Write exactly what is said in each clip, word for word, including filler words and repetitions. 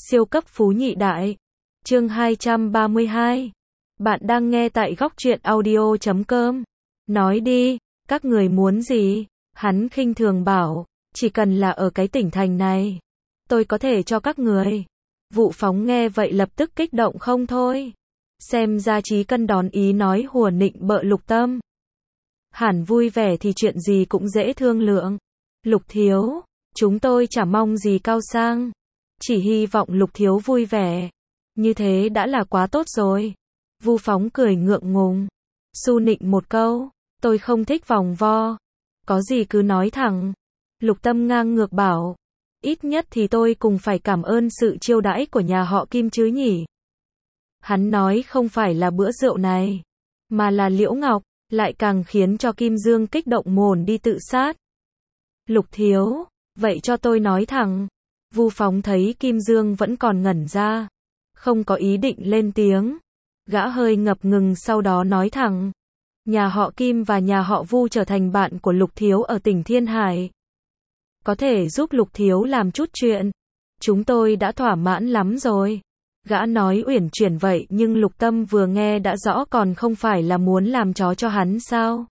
Siêu cấp phú nhị đại. Chương hai trăm ba mươi hai. Bạn đang nghe tại góc truyện audio chấm com. Nói đi, các người muốn gì? Hắn khinh thường bảo, chỉ cần là ở cái tỉnh thành này, tôi có thể cho các người. Vụ Phóng nghe vậy lập tức kích động không thôi. Xem ra Chí Cân đón ý nói hùa nịnh bợ Lục Tâm. Hẳn vui vẻ thì chuyện gì cũng dễ thương lượng. Lục thiếu, chúng tôi chả mong gì cao sang, chỉ hy vọng Lục thiếu vui vẻ. Như thế đã là quá tốt rồi. Vu Phóng cười ngượng ngùng, su nịnh một câu, tôi không thích vòng vo. Có gì cứ nói thẳng. Lục Tâm ngang ngược bảo, ít nhất thì tôi cùng phải cảm ơn sự chiêu đãi của nhà họ Kim chứ nhỉ. Hắn nói không phải là bữa rượu này, mà là Liễu Ngọc, lại càng khiến cho Kim Dương kích động mồn đi tự sát. Lục thiếu, vậy cho tôi nói thẳng. Vu Phóng thấy Kim Dương vẫn còn ngẩn ra, không có ý định lên tiếng. Gã hơi ngập ngừng sau đó nói thẳng. Nhà họ Kim và nhà họ Vu trở thành bạn của Lục thiếu ở tỉnh Thiên Hải. Có thể giúp Lục thiếu làm chút chuyện, chúng tôi đã thỏa mãn lắm rồi. Gã nói uyển chuyển vậy nhưng Lục Tâm vừa nghe đã rõ còn không phải là muốn làm chó cho hắn sao.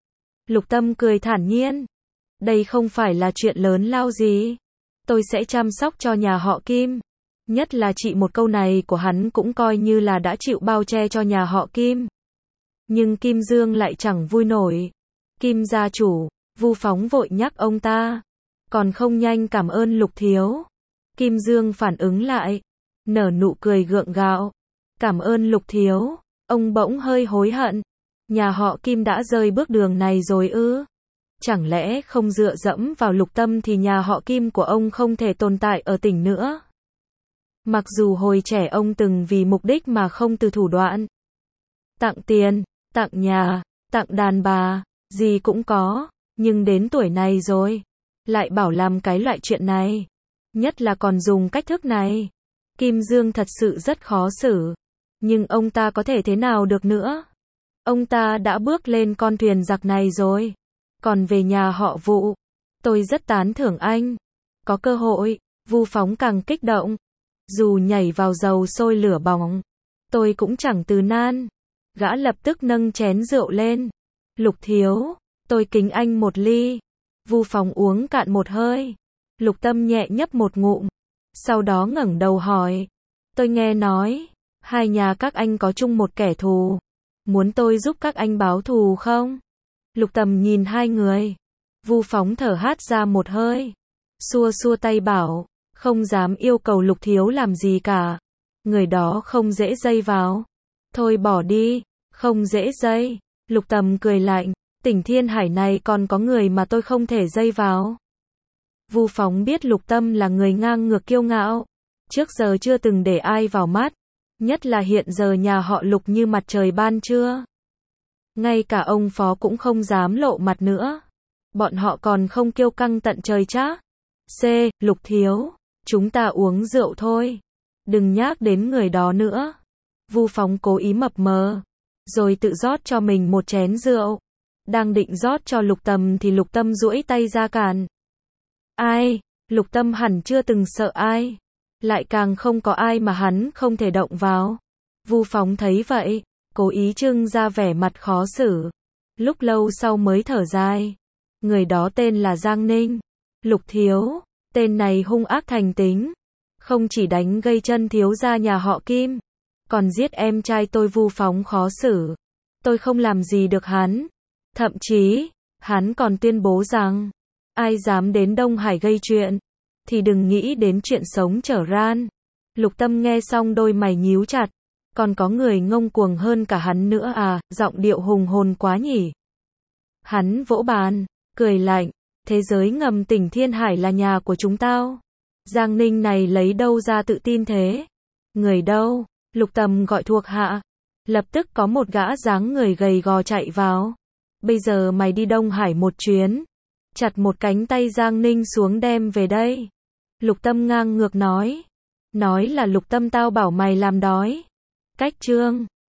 Lục Tâm cười thản nhiên. Đây không phải là chuyện lớn lao gì. Tôi sẽ chăm sóc cho nhà họ Kim. Nhất là chị một câu này của hắn cũng coi như là đã chịu bao che cho nhà họ Kim. Nhưng Kim Dương lại chẳng vui nổi. Kim gia chủ, Vu Phóng vội nhắc ông ta. Còn không nhanh cảm ơn Lục thiếu. Kim Dương phản ứng lại, nở nụ cười gượng gạo. Cảm ơn Lục thiếu. Ông bỗng hơi hối hận. Nhà họ Kim đã rơi bước đường này rồi ư? Chẳng lẽ không dựa dẫm vào Lục Tâm thì nhà họ Kim của ông không thể tồn tại ở tỉnh nữa? Mặc dù hồi trẻ ông từng vì mục đích mà không từ thủ đoạn. Tặng tiền, tặng nhà, tặng đàn bà, gì cũng có, nhưng đến tuổi này rồi, lại bảo làm cái loại chuyện này. Nhất là còn dùng cách thức này. Kim Dương thật sự rất khó xử. Nhưng ông ta có thể thế nào được nữa? Ông ta đã bước lên con thuyền giặc này rồi. Còn về nhà họ Vu, tôi rất tán thưởng anh. Có cơ hội, Vu Phóng càng kích động. Dù nhảy vào dầu sôi lửa bỏng, tôi cũng chẳng từ nan. Gã lập tức nâng chén rượu lên. Lục thiếu, tôi kính anh một ly. Vu Phóng uống cạn một hơi. Lục Tâm nhẹ nhấp một ngụm, sau đó ngẩng đầu hỏi. Tôi nghe nói, hai nhà các anh có chung một kẻ thù. Muốn tôi giúp các anh báo thù không? Lục Tâm nhìn hai người. Vu Phóng thở hắt ra một hơi, xua xua tay bảo, không dám yêu cầu Lục thiếu làm gì cả. Người đó không dễ dây vào. Thôi bỏ đi, không dễ dây. Lục Tâm cười lạnh, tỉnh Thiên Hải này còn có người mà tôi không thể dây vào. Vu Phóng biết Lục Tâm là người ngang ngược kiêu ngạo, trước giờ chưa từng để ai vào mắt, nhất là hiện giờ nhà họ Lục như mặt trời ban trưa. Ngay cả ông phó cũng không dám lộ mặt nữa. Bọn họ còn không kiêu căng tận trời chá. C. Lục thiếu, chúng ta uống rượu thôi. Đừng nhắc đến người đó nữa. Vu Phóng cố ý mập mờ, rồi tự rót cho mình một chén rượu. Đang định rót cho Lục Tâm thì Lục Tâm duỗi tay ra cản. Ai? Lục Tâm hẳn chưa từng sợ ai. Lại càng không có ai mà hắn không thể động vào. Vu Phóng thấy vậy, cố ý trưng ra vẻ mặt khó xử. Lúc lâu sau mới thở dài. Người đó tên là Giang Ninh. Lục thiếu, tên này hung ác thành tính. Không chỉ đánh gây chân thiếu gia nhà họ Kim, còn giết em trai tôi. Vu Phóng khó xử. Tôi không làm gì được hắn. Thậm chí, hắn còn tuyên bố rằng, ai dám đến Đông Hải gây chuyện, thì đừng nghĩ đến chuyện sống trở ran. Lục Tâm nghe xong đôi mày nhíu chặt. Còn có người ngông cuồng hơn cả hắn nữa à, giọng điệu hùng hồn quá nhỉ. Hắn vỗ bàn, cười lạnh, thế giới ngầm tỉnh Thiên Hải là nhà của chúng tao. Giang Ninh này lấy đâu ra tự tin thế? Người đâu? Lục Tâm gọi thuộc hạ. Lập tức có một gã dáng người gầy gò chạy vào. Bây giờ mày đi Đông Hải một chuyến, chặt một cánh tay Giang Ninh xuống đem về đây. Lục Tâm ngang ngược nói. Nói là Lục Tâm tao bảo mày làm đói. Cách chương